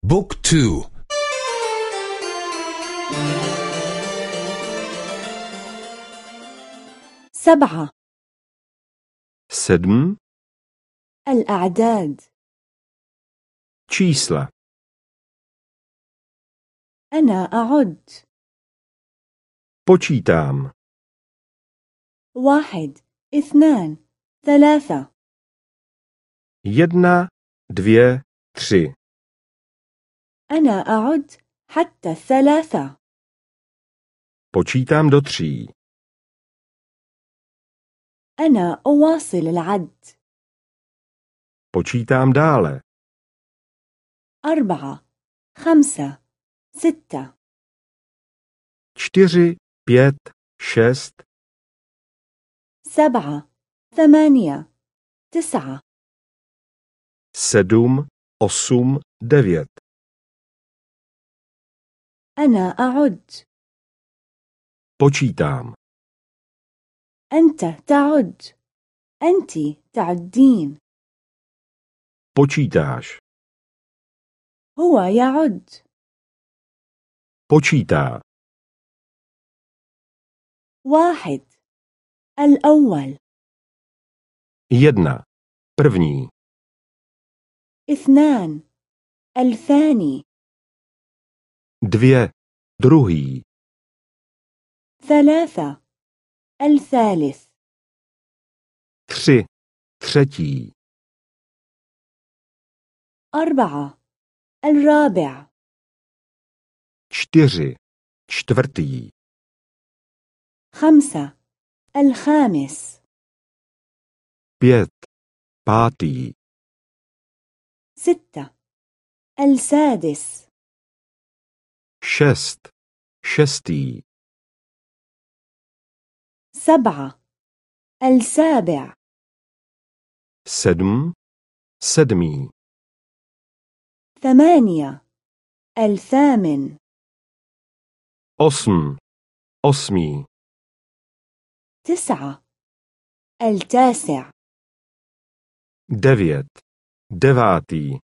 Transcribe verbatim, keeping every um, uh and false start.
بوك تو. سبعة. sedm. الأعداد. Čísla. أنا أعد. Počítám. واحد، اثنان، ثلاثة. Jedna, dvě, tři. أنا أعد حتى الثلاثة. Počítám do tří. أنا أواصل العد. Počítám dále. أربعة، خمسة، ستة. Čtyři, pět, šest. سبعة، ثمانية، تسعة. Sedm, osm, devět. أنا أعد. Počítám. أنت تعد. أنت تعدين. Počítáš. هو يعد. Počítá. واحد، الأول. Jedna. První. اثنان، الثاني. Dvě. Druhý. ثلاثة، الثالث. Tři. Třetí. أربعة، الرابع. Čtyři. Čtvrtý. خمسة، الخامس. Pět. Pátý. ستة، السادس. Šest. Šestý. سبعة، السابع. Sedm. Sedmý. ثمانية، الثامن. Osm. Osmý. تسعة، التاسع. Devět. Devátý.